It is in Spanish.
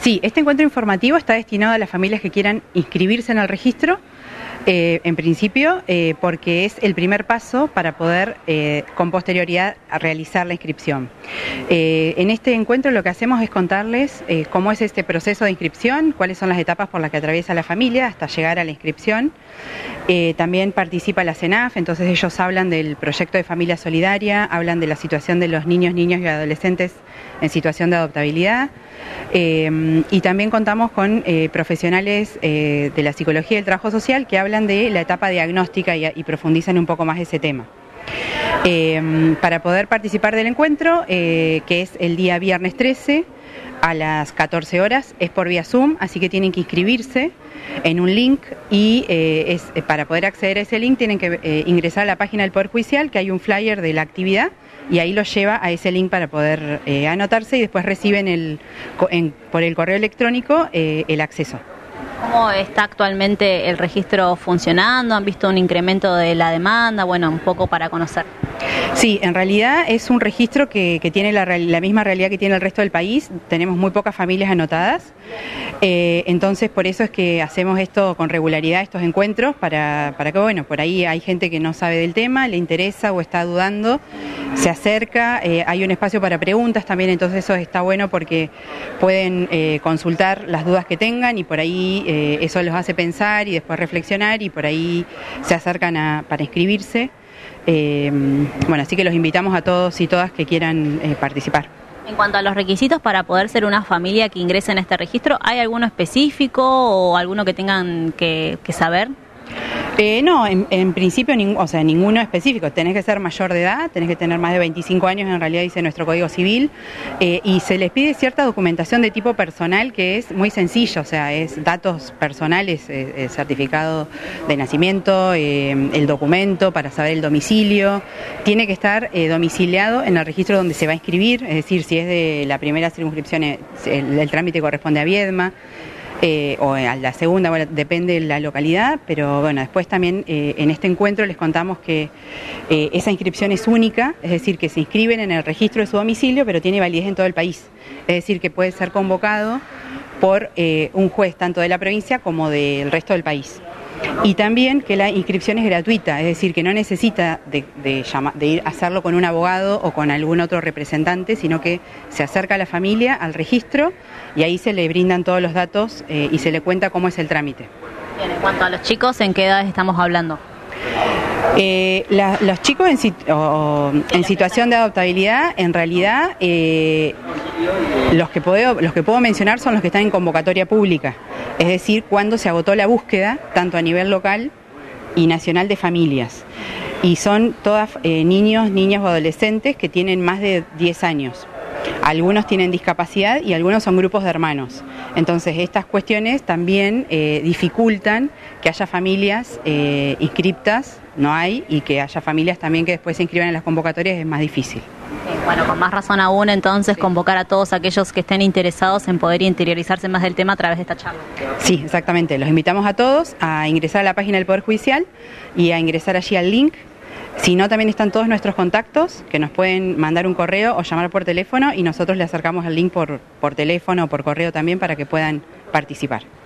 Sí, este encuentro informativo está destinado a las familias que quieran inscribirse en el registro, en principio, porque es el primer paso para poder, con posterioridad, realizar la inscripción. En este encuentro lo que hacemos es contarles cómo es este proceso de inscripción, cuáles son las etapas por las que atraviesa la familia hasta llegar a la inscripción. También participa la CENAF, entonces ellos hablan del proyecto de familia solidaria, hablan de la situación de los niños y adolescentes en situación de adoptabilidad. Y también contamos con profesionales de la psicología y el trabajo social que hablan de la etapa diagnóstica y profundizan un poco más ese tema. Para poder participar del encuentro, que es el día viernes 13 a las 14 horas, es por vía Zoom, así que tienen que inscribirse en un link y para poder acceder a ese link tienen que ingresar a la página del Poder Judicial, que hay un flyer de la actividad y ahí los lleva a ese link para poder anotarse y después reciben por el correo electrónico el acceso. ¿Cómo está actualmente el registro funcionando? ¿Han visto un incremento de la demanda? Bueno, un poco para conocer. Sí, en realidad es un registro que tiene la misma realidad que tiene el resto del país. Tenemos muy pocas familias anotadas, entonces por eso es que hacemos esto con regularidad, estos encuentros, para que, bueno, por ahí hay gente que no sabe del tema, le interesa o está dudando, se acerca, hay un espacio para preguntas también, entonces eso está bueno porque pueden consultar las dudas que tengan y por ahí eso los hace pensar y después reflexionar y por ahí se acercan para inscribirse. Bueno, así que los invitamos a todos y todas que quieran participar. En cuanto a los requisitos para poder ser una familia que ingrese en este registro, ¿hay alguno específico o alguno que tengan que saber? No, en principio ninguno específico. Tenés que ser mayor de edad, tenés que tener más de 25 años, en realidad dice nuestro Código Civil, y se les pide cierta documentación de tipo personal que es muy sencillo, o sea, es datos personales, certificado de nacimiento, el documento para saber el domicilio, tiene que estar domiciliado en el registro donde se va a inscribir, es decir, si es de la primera circunscripción, el trámite corresponde a Viedma. O a la segunda, bueno, depende de la localidad, pero bueno, después también en este encuentro les contamos que esa inscripción es única, es decir, que se inscriben en el registro de su domicilio, pero tiene validez en todo el país, es decir, que puede ser convocado por un juez tanto de la provincia como del resto del país. Y también que la inscripción es gratuita, es decir, que no necesita de ir a hacerlo con un abogado o con algún otro representante, sino que se acerca a la familia al registro y ahí se le brindan todos los datos y se le cuenta cómo es el trámite. Bien, en cuanto a los chicos, ¿en qué edades estamos hablando? Los chicos en situación de adoptabilidad, en realidad, los que puedo mencionar son los que están en convocatoria pública, es decir, cuando se agotó la búsqueda, tanto a nivel local y nacional de familias. Y son todas niños o adolescentes que tienen más de 10 años. Algunos tienen discapacidad y algunos son grupos de hermanos. Entonces estas cuestiones también dificultan que haya familias inscriptas, no hay, y que haya familias también que después se inscriban en las convocatorias es más difícil. Bueno, con más razón aún entonces convocar a todos aquellos que estén interesados en poder interiorizarse más del tema a través de esta charla. Sí, exactamente. Los invitamos a todos a ingresar a la página del Poder Judicial y a ingresar allí al link. Si no, también están todos nuestros contactos, que nos pueden mandar un correo o llamar por teléfono y nosotros le acercamos el link por teléfono o por correo también para que puedan participar.